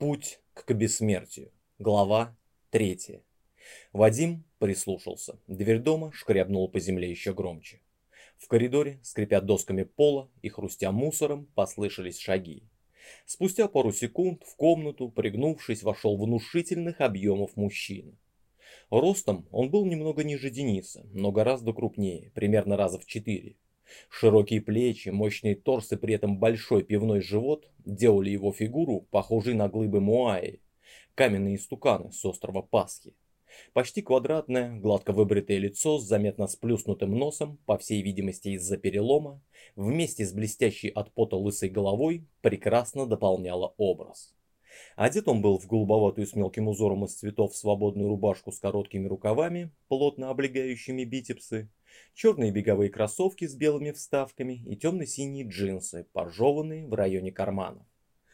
Путь к бессмертию. Глава 3. Вадим прислушался. Дверь дома шкрябнула по земле еще громче. В коридоре, скрипя досками пола и хрустя мусором, послышались шаги. Спустя пару секунд в комнату, пригнувшись, вошел внушительных объемов мужчина. Ростом он был немного ниже Дениса, но гораздо крупнее, примерно раза в 4. Широкие плечи, мощный торс и при этом большой пивной живот делали его фигуру похожей на глыбы Муаи, каменные истуканы с острова Пасхи. Почти квадратное, гладко выбритое лицо с заметно сплюснутым носом, по всей видимости из-за перелома, вместе с блестящей от пота лысой головой, прекрасно дополняло образ. Одет он был в голубоватую с мелким узором из цветов свободную рубашку с короткими рукавами, плотно облегающими бицепсы, черные беговые кроссовки с белыми вставками и темно-синие джинсы, поржеванные в районе карманов.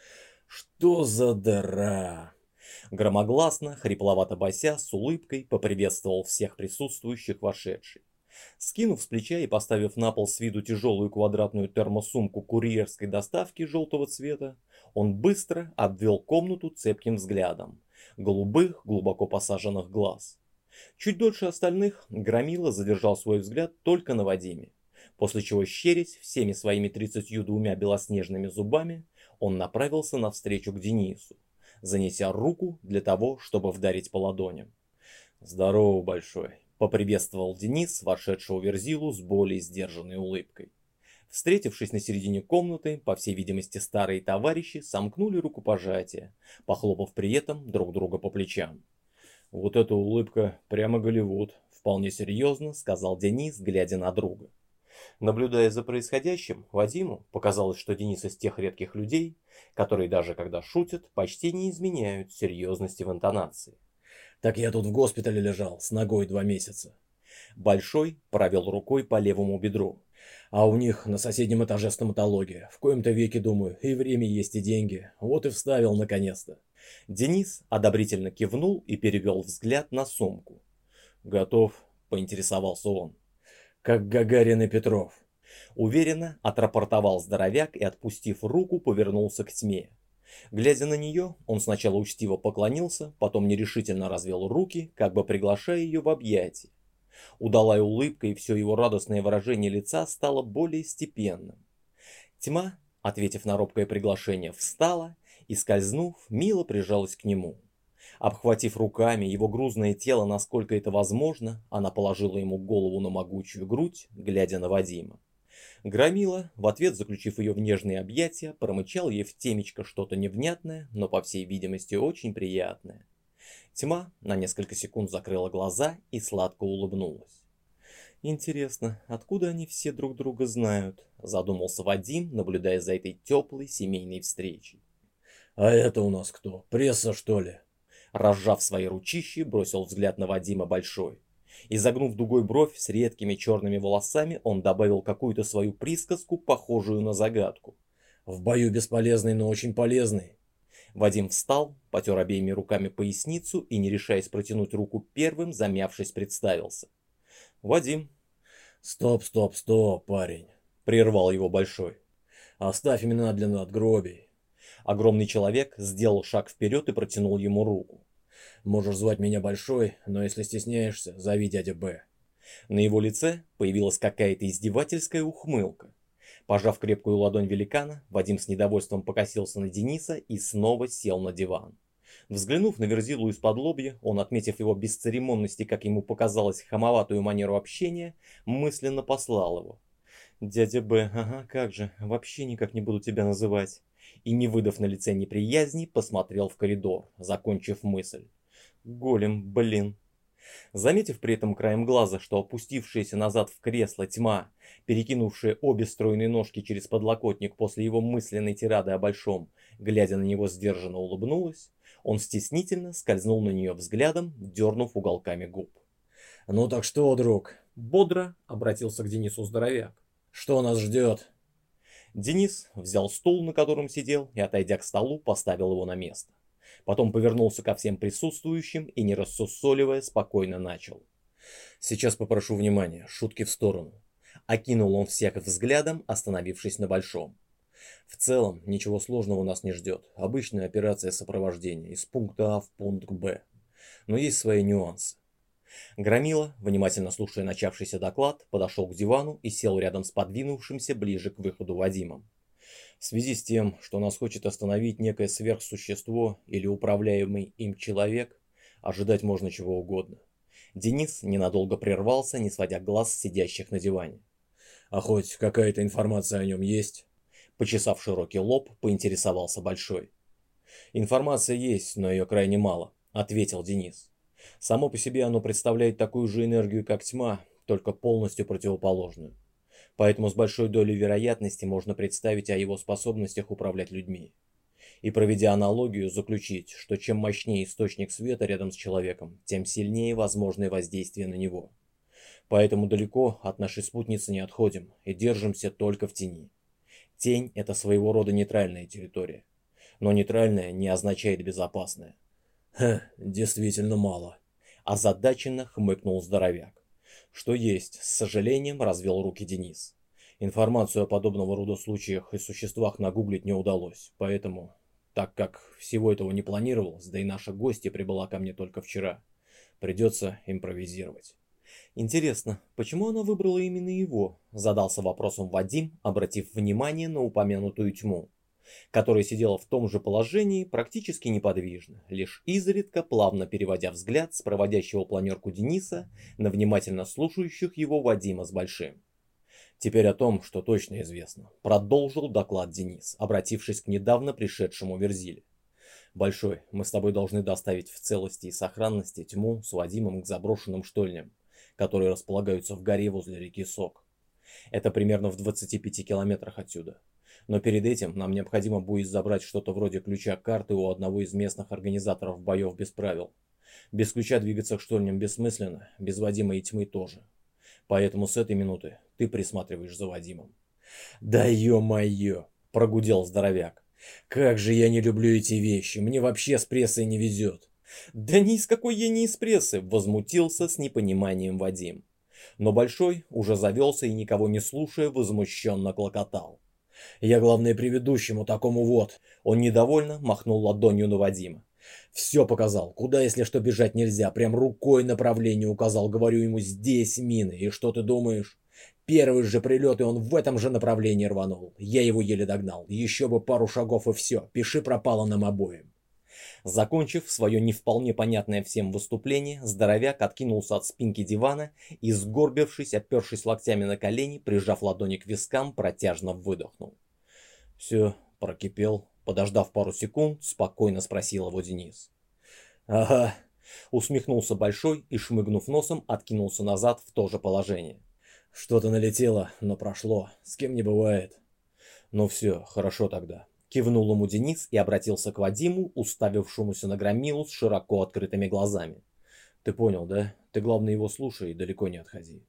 «Что за дыра?» Громогласно, хрипловато бася, с улыбкой поприветствовал всех присутствующих вошедший. Скинув с плеча и поставив на пол с виду тяжелую квадратную термосумку курьерской доставки желтого цвета, он быстро обвел комнату цепким взглядом голубых, глубоко посаженных глаз. Чуть дольше остальных Громила задержал свой взгляд только на Вадиме, после чего, щерясь всеми своими 32 белоснежными зубами, он направился навстречу к Денису, занеся руку для того, чтобы вдарить по ладоням. «Здорово, Большой!» — поприветствовал Денис вошедшего Верзилу с более сдержанной улыбкой. Встретившись на середине комнаты, по всей видимости старые товарищи сомкнули рукопожатие, похлопав при этом друг друга по плечам. «Вот эта улыбка прямо Голливуд», — вполне серьезно сказал Денис, глядя на друга. Наблюдая за происходящим, Вадиму показалось, что Денис из тех редких людей, которые даже когда шутят, почти не изменяют серьезности в интонации. «Так я тут в госпитале лежал, с ногой 2 месяца». Большой провел рукой по левому бедру. «А у них на соседнем этаже стоматология. В коем-то веке, думаю, и время есть, и деньги. Вот и вставил наконец-то». Денис одобрительно кивнул и перевел взгляд на сумку. «Готов?» — поинтересовался он. «Как Гагарин и Петров», — уверенно отрапортовал здоровяк и, отпустив руку, повернулся к тьме. Глядя на нее, он сначала учтиво поклонился, потом нерешительно развел руки, как бы приглашая ее в объятия. Удалая улыбка и все его радостное выражение лица стало более степенным. Тьма, ответив на робкое приглашение, встала и, скользнув, мило прижалась к нему. Обхватив руками его грузное тело, насколько это возможно, она положила ему голову на могучую грудь, глядя на Вадима. Громила, в ответ заключив ее в нежные объятия, промычал ей в темечко что-то невнятное, но по всей видимости очень приятное. Тьма на несколько секунд закрыла глаза и сладко улыбнулась. «Интересно, откуда они все друг друга знают?» – задумался Вадим, наблюдая за этой теплой семейной встречей. «А это у нас кто? Пресса, что ли?» Разжав свои ручищи, бросил взгляд на Вадима Большой. Изогнув дугой бровь с редкими черными волосами, он добавил какую-то свою присказку, похожую на загадку. «В бою бесполезный, но очень полезный». Вадим встал, потер обеими руками поясницу и, не решаясь протянуть руку первым, замявшись, представился. «Вадим». «Стоп, стоп, стоп, парень», — прервал его Большой. «Оставь имена для надгробий». Огромный человек сделал шаг вперед и протянул ему руку. «Можешь звать меня Большой, но если стесняешься, зови дядя Б». На его лице появилась какая-то издевательская ухмылка. Пожав крепкую ладонь великана, Вадим с недовольством покосился на Дениса и снова сел на диван. Взглянув на Верзилу из-под лобья, он, отметив его бесцеремонности, как ему показалось, хамоватую манеру общения, мысленно послал его. «Дядя Б, ага, как же, вообще никак не буду тебя называть». И, не выдав на лице неприязни, посмотрел в коридор, закончив мысль. «Голем, блин». Заметив при этом краем глаза, что опустившаяся назад в кресло тьма, перекинувшая обе стройные ножки через подлокотник после его мысленной тирады о Большом, глядя на него сдержанно улыбнулась, он стеснительно скользнул на нее взглядом, дернув уголками губ. «Ну так что, друг?» — бодро обратился к Денису здоровяк. «Что нас ждет?» Денис взял стул, на котором сидел, и, отойдя к столу, поставил его на место. Потом повернулся ко всем присутствующим и, не рассусоливая, спокойно начал. «Сейчас попрошу внимания, шутки в сторону». Окинул он всех взглядом, остановившись на Большом. В целом, ничего сложного нас не ждет. Обычная операция сопровождения из пункта А в пункт Б. Но есть свои нюансы. Громила, внимательно слушая начавшийся доклад, подошел к дивану и сел рядом с подвинувшимся ближе к выходу Вадимом. В связи с тем, что нас хочет остановить некое сверхсущество или управляемый им человек, ожидать можно чего угодно. Денис ненадолго прервался, не сводя глаз с сидящих на диване. «А хоть какая-то информация о нем есть?» Почесав широкий лоб, поинтересовался Большой. «Информация есть, но ее крайне мало», — ответил Денис. «Само по себе оно представляет такую же энергию, как тьма, только полностью противоположную. Поэтому с большой долей вероятности можно представить о его способностях управлять людьми. И проведя аналогию, заключить, что чем мощнее источник света рядом с человеком, тем сильнее возможное воздействие на него. Поэтому далеко от нашей спутницы не отходим и держимся только в тени. Тень – это своего рода нейтральная территория. Но нейтральная не означает безопасная». Действительно мало. Озадаченно хмыкнул здоровяк. «Что есть, с сожалением развел руки Денис. Информацию о подобного рода случаях и существах нагуглить не удалось, поэтому, так как всего этого не планировалось, да и наша гостья прибыла ко мне только вчера, придется импровизировать». «Интересно, почему она выбрала именно его?» – задался вопросом Вадим, обратив внимание на упомянутую тьму, которая сидела в том же положении, практически неподвижно, лишь изредка плавно переводя взгляд с проводящего планерку Дениса на внимательно слушающих его Вадима с Большим. «Теперь о том, что точно известно», – продолжил доклад Денис, обратившись к недавно пришедшему Верзиле. «Большой, мы с тобой должны доставить в целости и сохранности тьму с Вадимом к заброшенным штольням, которые располагаются в горе возле реки Сок. Это примерно в 25 километрах отсюда. Но перед этим нам необходимо будет забрать что-то вроде ключа карты у одного из местных организаторов боев без правил. Без ключа двигаться к штольням бессмысленно, без Вадима и тьмы тоже. Поэтому с этой минуты ты присматриваешь за Вадимом». «Да ё-моё!» – прогудел здоровяк. «Как же я не люблю эти вещи, мне вообще с прессой не везет». «Да ни из какой я не из прессы!» – возмутился с непониманием Вадим. Но Большой уже завелся и, никого не слушая, возмущенно клокотал. «Я, главное, предыдущему такому вот!» Он недовольно махнул ладонью на Вадима. «Все показал, куда, если что, бежать нельзя, прям рукой направление указал, говорю ему, здесь мины, и что ты думаешь? Первый же прилет, и он в этом же направлении рванул. Я его еле догнал, еще бы пару шагов и все, пиши пропало нам обоим». Закончив свое не вполне понятное всем выступление, здоровяк откинулся от спинки дивана и, сгорбившись, опершись локтями на колени, прижав ладони к вискам, протяжно выдохнул. «Все, прокипел», — подождав пару секунд, спокойно спросил его Денис. «Ага», — усмехнулся Большой и, шмыгнув носом, откинулся назад в то же положение. «Что-то налетело, но прошло, с кем не бывает». «Ну все, хорошо тогда». Кивнул ему Денис и обратился к Вадиму, уставившемуся на Громилу с широко открытыми глазами. «Ты понял, да? Ты, главное, его слушай и далеко не отходи».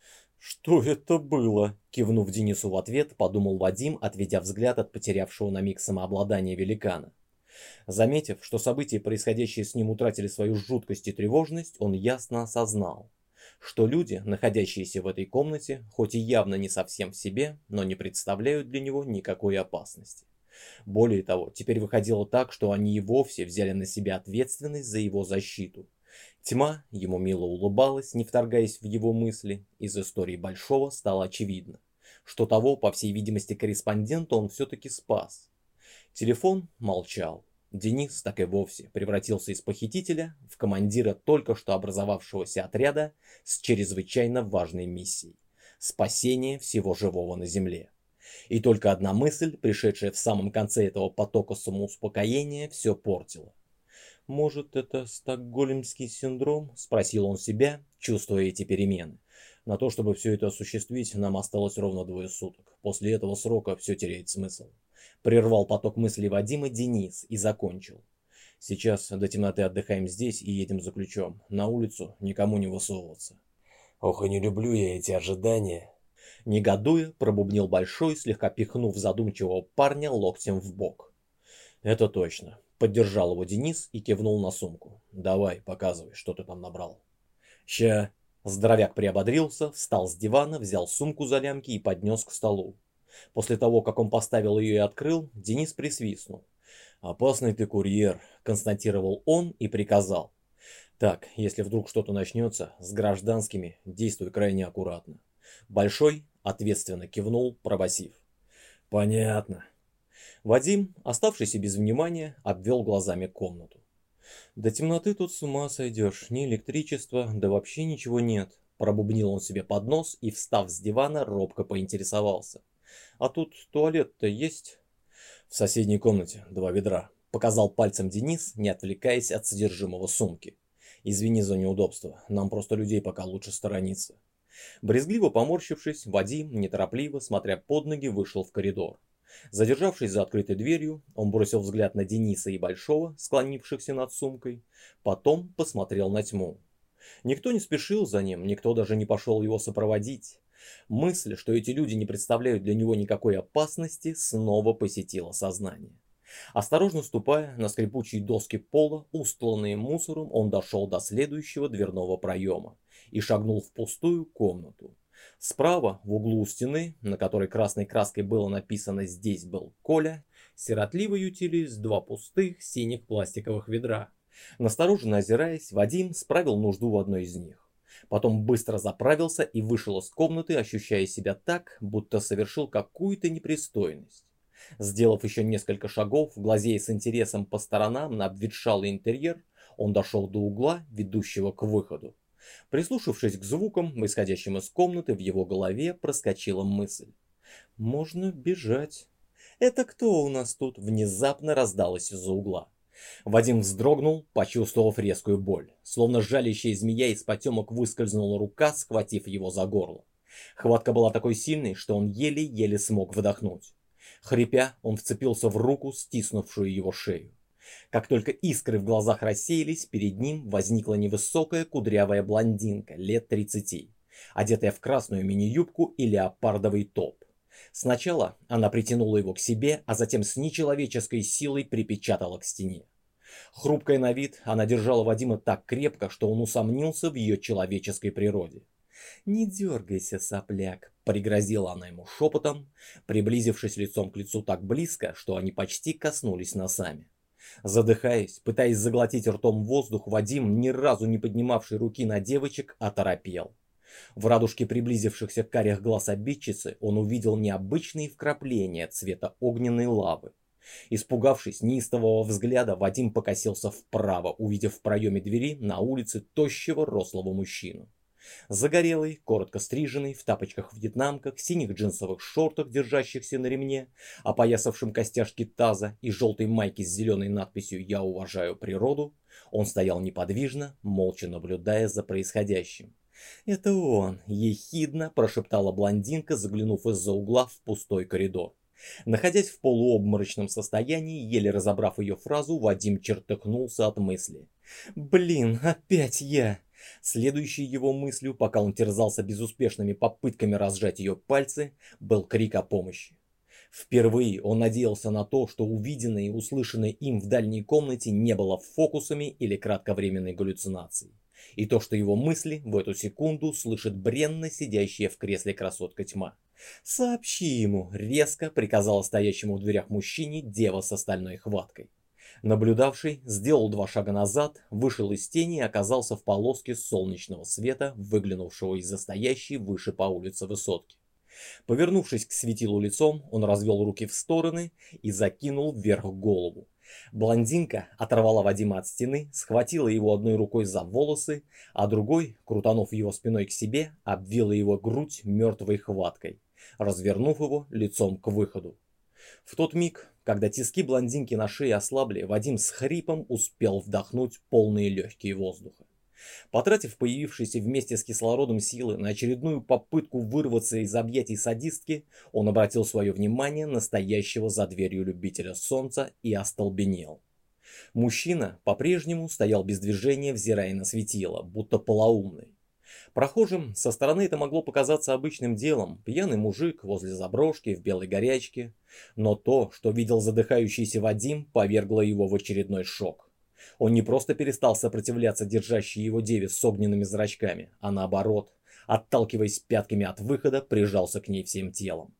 «Что это было?» – кивнув Денису в ответ, подумал Вадим, отведя взгляд от потерявшего на миг самообладание великана. Заметив, что события, происходящие с ним, утратили свою жуткость и тревожность, он ясно осознал, что люди, находящиеся в этой комнате, хоть и явно не совсем в себе, но не представляют для него никакой опасности. Более того, теперь выходило так, что они и вовсе взяли на себя ответственность за его защиту. Тьма ему мило улыбалась, не вторгаясь в его мысли. Из истории Большого стало очевидно, что того, по всей видимости, корреспондента он все-таки спас. Телефон молчал. Денис так и вовсе превратился из похитителя в командира только что образовавшегося отряда с чрезвычайно важной миссией – спасение всего живого на Земле. И только одна мысль, пришедшая в самом конце этого потока самоуспокоения, все портила. «Может, это стокгольмский синдром?» – спросил он себя, чувствуя эти перемены. «На то, чтобы все это осуществить, нам осталось ровно 2 суток. После этого срока все теряет смысл». Прервал поток мыслей Вадима Денис и закончил. «Сейчас до темноты отдыхаем здесь и едем за ключом. На улицу никому не высовываться». «Ох, и не люблю я эти ожидания». Негодуя, пробубнил Большой, слегка пихнув задумчивого парня локтем в бок. «Это точно», — поддержал его Денис и кивнул на сумку. «Давай, показывай, что ты там набрал». «Ща». Здоровяк приободрился, встал с дивана, взял сумку за лямки и поднес к столу. После того, как он поставил ее и открыл, Денис присвистнул. «Опасный ты курьер», – констатировал он и приказал. «Так, если вдруг что-то начнется, с гражданскими действуй крайне аккуратно». Большой ответственно кивнул, пробасив. «Понятно». Вадим, оставшийся без внимания, обвел глазами комнату. «До темноты тут с ума сойдешь, ни электричества, да вообще ничего нет», – пробубнил он себе под нос и, встав с дивана, робко поинтересовался. «А тут туалет-то есть?» «В соседней комнате 2 ведра», – показал пальцем Денис, не отвлекаясь от содержимого сумки. «Извини за неудобство, нам просто людей пока лучше сторониться». Брезгливо поморщившись, Вадим, неторопливо, смотря под ноги, вышел в коридор. Задержавшись за открытой дверью, он бросил взгляд на Дениса и Большого, склонившихся над сумкой, потом посмотрел на тьму. Никто не спешил за ним, никто даже не пошел его сопроводить. Мысль, что эти люди не представляют для него никакой опасности, снова посетила сознание. Осторожно ступая на скрипучие доски пола, устланные мусором, он дошел до следующего дверного проема и шагнул в пустую комнату. Справа, в углу у стены, на которой красной краской было написано «Здесь был Коля», сиротливо ютились 2 пустых синих пластиковых ведра. Настороженно озираясь, Вадим справил нужду в одной из них. Потом быстро заправился и вышел из комнаты, ощущая себя так, будто совершил какую-то непристойность. Сделав еще несколько шагов, глазея с интересом по сторонам на обветшалый интерьер, он дошел до угла, ведущего к выходу. Прислушавшись к звукам, исходящим из комнаты, в его голове проскочила мысль. «Можно бежать». «Это кто у нас тут?» Внезапно раздалось из-за угла. Вадим вздрогнул, почувствовав резкую боль. Словно жалящая змея из потемок выскользнула рука, схватив его за горло. Хватка была такой сильной, что он еле-еле смог вдохнуть. Хрипя, он вцепился в руку, стиснувшую его шею. Как только искры в глазах рассеялись, перед ним возникла невысокая кудрявая блондинка лет 30, одетая в красную мини-юбку и леопардовый топ. Сначала она притянула его к себе, а затем с нечеловеческой силой припечатала к стене. Хрупкая на вид, она держала Вадима так крепко, что он усомнился в ее человеческой природе. «Не дергайся, сопляк», — пригрозила она ему шепотом, приблизившись лицом к лицу так близко, что они почти коснулись носами. Задыхаясь, пытаясь заглотить ртом воздух, Вадим, ни разу не поднимавший руки на девочек, оторопел. В радужке приблизившихся карих глаз обидчицы он увидел необычные вкрапления цвета огненной лавы. Испугавшись неистового взгляда, Вадим покосился вправо, увидев в проеме двери на улице тощего рослого мужчину. Загорелый, коротко стриженный, в тапочках-вьетнамках, синих джинсовых шортах, держащихся на ремне, опоясавшем костяшки таза и желтой майке с зеленой надписью «Я уважаю природу», он стоял неподвижно, молча наблюдая за происходящим. «Это он!» – ехидно прошептала блондинка, заглянув из-за угла в пустой коридор. Находясь в полуобморочном состоянии, еле разобрав ее фразу, Вадим чертыхнулся от мысли. «Блин, опять я!» Следующей его мыслью, пока он терзался безуспешными попытками разжать ее пальцы, был крик о помощи. Впервые он надеялся на то, что увиденное и услышанное им в дальней комнате не было фокусами или кратковременной галлюцинацией. И то, что его мысли в эту секунду слышит бренно сидящая в кресле красотка тьма. «Сообщи ему», — резко приказала стоящему в дверях мужчине дева с стальной хваткой. Наблюдавший сделал 2 шага назад, вышел из тени и оказался в полоске солнечного света, выглянувшего из-за стоящей выше по улице высотки. Повернувшись к светилу лицом, он развел руки в стороны и закинул вверх голову. Блондинка оторвала Вадима от стены, схватила его одной рукой за волосы, а другой, крутанув его спиной к себе, обвила его грудь мертвой хваткой, развернув его лицом к выходу. В тот миг, когда тиски блондинки на шее ослабли, Вадим с хрипом успел вдохнуть полные легкие воздуха. Потратив появившиеся вместе с кислородом силы на очередную попытку вырваться из объятий садистки, он обратил свое внимание на стоящего за дверью любителя солнца и остолбенел. Мужчина по-прежнему стоял без движения, взирая на светило, будто полоумный. Прохожим со стороны это могло показаться обычным делом, пьяный мужик возле заброшки в белой горячке, но то, что видел задыхающийся Вадим, повергло его в очередной шок. Он не просто перестал сопротивляться держащей его деве с огненными зрачками, а наоборот, отталкиваясь пятками от выхода, прижался к ней всем телом.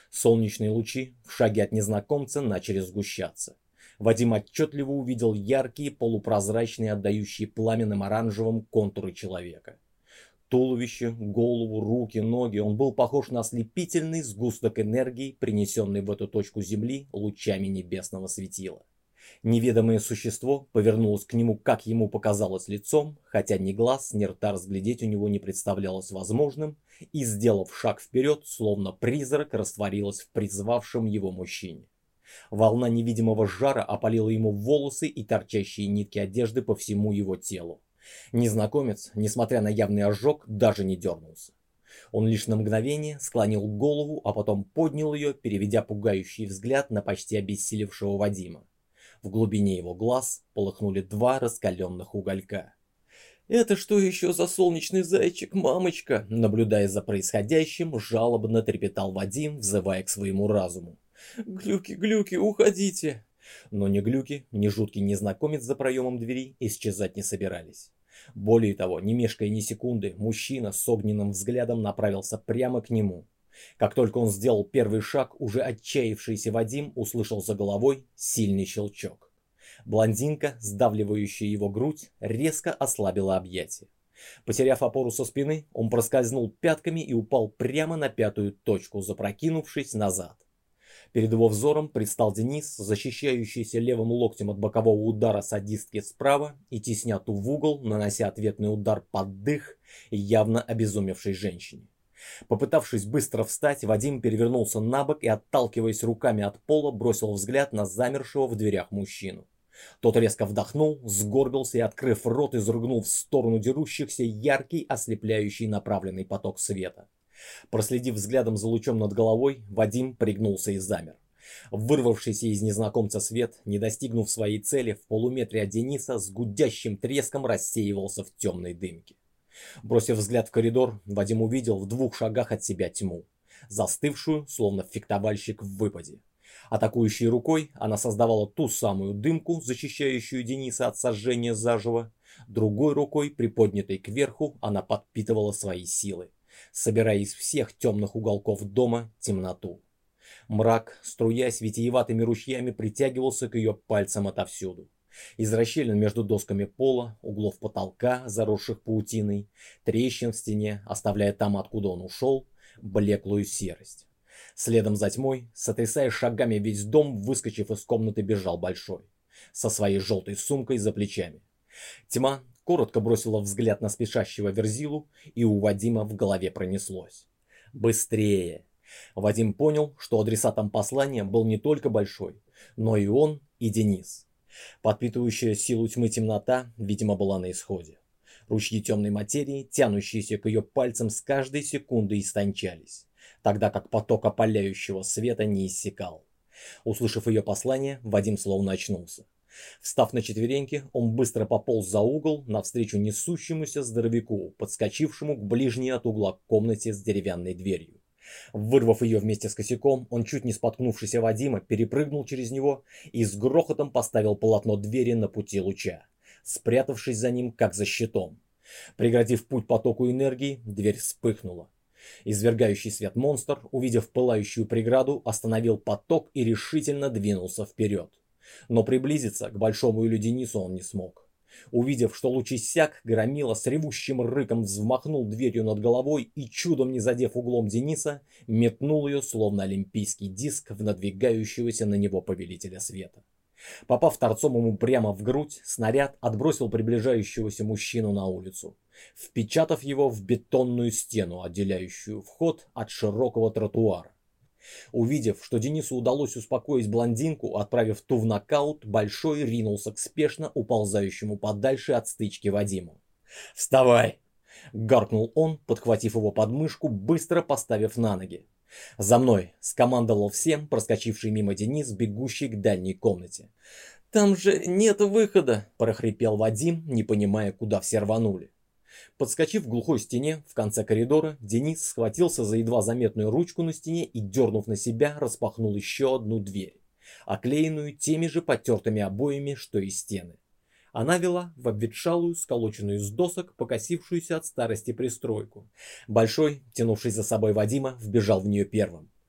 Солнечные лучи в шаге от незнакомца начали сгущаться. Вадим отчетливо увидел яркие, полупрозрачные, отдающие пламенным оранжевым контуры человека. Туловище, голову, руки, ноги. Он был похож на ослепительный сгусток энергии, принесенный в эту точку Земли лучами небесного светила. Неведомое существо повернулось к нему, как ему показалось, лицом, хотя ни глаз, ни рта разглядеть у него не представлялось возможным, и, сделав шаг вперед, словно призрак, растворилось в призвавшем его мужчине. Волна невидимого жара опалила ему волосы и торчащие нитки одежды по всему его телу. Незнакомец, несмотря на явный ожог, даже не дернулся. Он лишь на мгновение склонил голову, а потом поднял ее, переведя пугающий взгляд на почти обессилевшего Вадима. В глубине его глаз полыхнули два раскаленных уголька. «Это что еще за солнечный зайчик, мамочка?» Наблюдая за происходящим, жалобно трепетал Вадим, взывая к своему разуму. «Глюки, глюки, уходите!» Но ни глюки, ни жуткий незнакомец за проемом двери исчезать не собирались. Более того, не мешкая ни секунды, мужчина с огненным взглядом направился прямо к нему. Как только он сделал первый шаг, уже отчаявшийся Вадим услышал за головой сильный щелчок. Блондинка, сдавливающая его грудь, резко ослабила объятия. Потеряв опору со спины, он проскользнул пятками и упал прямо на пятую точку, запрокинувшись назад. Перед его взором предстал Денис, защищающийся левым локтем от бокового удара садистки справа и тесня ту в угол, нанося ответный удар под дых явно обезумевшей женщине. Попытавшись быстро встать, Вадим перевернулся на бок и, отталкиваясь руками от пола, бросил взгляд на замершего в дверях мужчину. Тот резко вдохнул, сгорбился и, открыв рот, изрыгнул в сторону дерущихся яркий, ослепляющий направленный поток света. Проследив взглядом за лучом над головой, Вадим пригнулся и замер. Вырвавшийся из незнакомца свет, не достигнув своей цели, в полуметре от Дениса с гудящим треском рассеивался в темной дымке. Бросив взгляд в коридор, Вадим увидел в 2 шагах от себя тьму, застывшую, словно фехтовальщик в выпаде. Атакующей рукой она создавала ту самую дымку, защищающую Дениса от сожжения заживо. Другой рукой, приподнятой кверху, она подпитывала свои силы, собирая из всех темных уголков дома темноту. Мрак, струясь витиеватыми ручьями, притягивался к ее пальцам отовсюду. Из расщелин между досками пола, углов потолка, заросших паутиной, трещин в стене, оставляя там, откуда он ушел, блеклую серость. Следом за тьмой, сотрясая шагами весь дом, выскочив из комнаты, бежал Большой, со своей желтой сумкой за плечами. Тьма коротко бросила взгляд на спешащего Верзилу, и у Вадима в голове пронеслось: «Быстрее!». Вадим понял, что адресатом послания был не только Большой, но и он, и Денис. Подпитывающая силу тьмы темнота, видимо, была на исходе. Ручьи темной материи, тянущиеся к ее пальцам, с каждой секундой истончались, тогда как поток опаляющего света не иссякал. Услышав ее послание, Вадим словно очнулся. Встав на четвереньки, он быстро пополз за угол навстречу несущемуся здоровяку, подскочившему к ближней от угла комнате с деревянной дверью. Вырвав ее вместе с косяком, он, чуть не споткнувшийся Вадима, перепрыгнул через него и с грохотом поставил полотно двери на пути луча, спрятавшись за ним, как за щитом. Преградив путь потоку энергии, дверь вспыхнула. Извергающий свет монстр, увидев пылающую преграду, остановил поток и решительно двинулся вперед. Но приблизиться к Большому или Денису он не смог. Увидев, что луч иссяк, Громила с ревущим рыком взмахнул дверью над головой и, чудом не задев углом Дениса, метнул ее, словно олимпийский диск, в надвигающегося на него повелителя света. Попав торцом ему прямо в грудь, снаряд отбросил приближающегося мужчину на улицу, впечатав его в бетонную стену, отделяющую вход от широкого тротуара. Увидев, что Денису удалось успокоить блондинку, отправив ту в нокаут, Большой ринулся к спешно уползающему подальше от стычки Вадиму. «Вставай!» — гаркнул он, подхватив его под мышку, быстро поставив на ноги. «За мной!» — скомандовал всем проскочивший мимо Денис, бегущий к дальней комнате. «Там же нет выхода!» — прохрипел Вадим, не понимая, куда все рванули. Подскочив к глухой стене в конце коридора, Денис схватился за едва заметную ручку на стене и, дернув на себя, распахнул еще одну дверь, оклеенную теми же потертыми обоями, что и стены. Она вела в обветшалую, сколоченную из досок, покосившуюся от старости пристройку. Большой, тянувший за собой Вадима, вбежал в нее первым.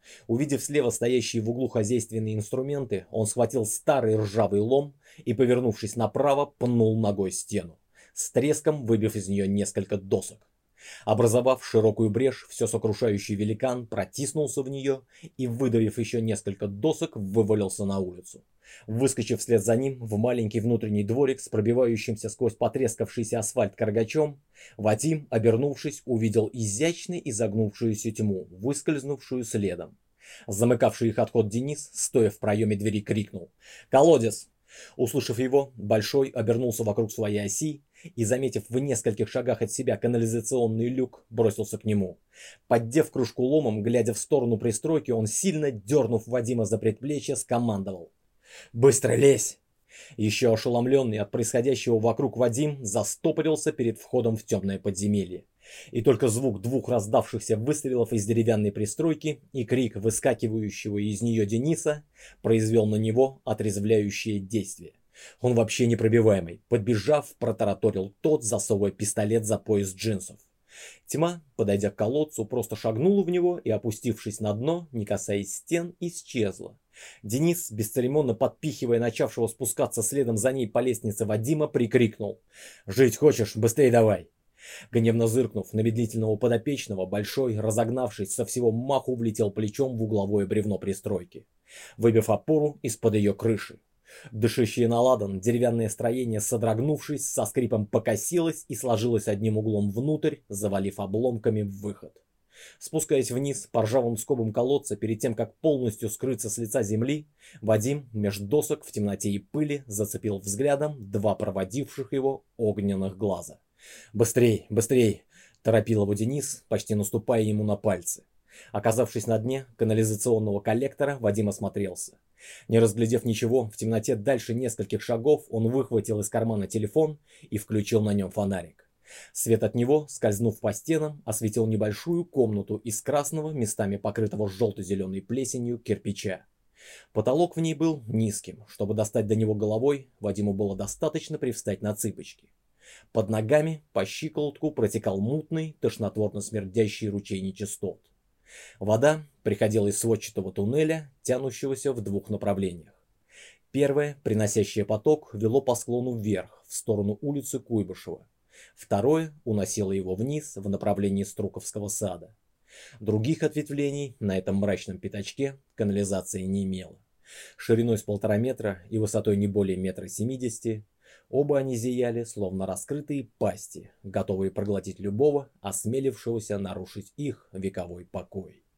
Увидев слева стоящие в углу хозяйственные инструменты, он схватил старый ржавый лом и, повернувшись направо, пнул ногой стену, с треском выбив из нее несколько досок. Образовав широкую брешь, все сокрушающий великан протиснулся в нее и, выдавив еще несколько досок, вывалился на улицу. Выскочив вслед за ним в маленький внутренний дворик с пробивающимся сквозь потрескавшийся асфальт каргачом, Вадим, обернувшись, увидел изящно изогнувшуюся тьму, выскользнувшую следом. Замыкавший их отход Денис, стоя в проеме двери, крикнул: «Колодец!». Услышав его, Большой обернулся вокруг своей оси и, заметив в нескольких шагах от себя канализационный люк, бросился к нему. Поддев кружку ломом, глядя в сторону пристройки, он, сильно дернув Вадима за предплечье, скомандовал: «Быстро лезь!». Еще ошеломленный от происходящего вокруг Вадим застопорился перед входом в темное подземелье. И только звук двух раздавшихся выстрелов из деревянной пристройки и крик выскакивающего из нее Дениса произвел на него отрезвляющее действие. Он вообще непробиваемый, подбежав, протараторил тот, засовывая пистолет за пояс джинсов. Тьма, подойдя к колодцу, просто шагнула в него и, опустившись на дно, не касаясь стен, исчезла. Денис, бесцеремонно подпихивая начавшего спускаться следом за ней по лестнице Вадима, прикрикнул: «Жить хочешь? Быстрее давай!». Гневно зыркнув на медлительного подопечного, Большой, разогнавшись, со всего маху влетел плечом в угловое бревно пристройки, выбив опору из-под ее крыши. Дышащее на ладан деревянное строение, содрогнувшись, со скрипом покосилось и сложилось одним углом внутрь, завалив обломками в выход. Спускаясь вниз по ржавым скобам колодца, перед тем, как полностью скрыться с лица земли, Вадим меж досок в темноте и пыли зацепил взглядом два проводивших его огненных глаза. «Быстрей, быстрей!» – торопил его Денис, почти наступая ему на пальцы. Оказавшись на дне канализационного коллектора, Вадим осмотрелся. Не разглядев ничего в темноте дальше нескольких шагов, он выхватил из кармана телефон и включил на нем фонарик. Свет от него, скользнув по стенам, осветил небольшую комнату из красного, местами покрытого желто-зеленой плесенью, кирпича. Потолок в ней был низким. Чтобы достать до него головой, Вадиму было достаточно привстать на цыпочки. Под ногами по щиколотку протекал мутный, тошнотворно смердящий ручей нечистот. Вода приходила из сводчатого туннеля, тянущегося в двух направлениях. Первое, приносящее поток, вело по склону вверх, в сторону улицы Куйбышева. Второе уносило его вниз, в направлении Струковского сада. Других ответвлений на этом мрачном пятачке канализация не имела. Шириной с 1,5 метра и высотой не более 1,70 м, оба они зияли, словно раскрытые пасти, готовые проглотить любого, осмелившегося нарушить их вековой покой.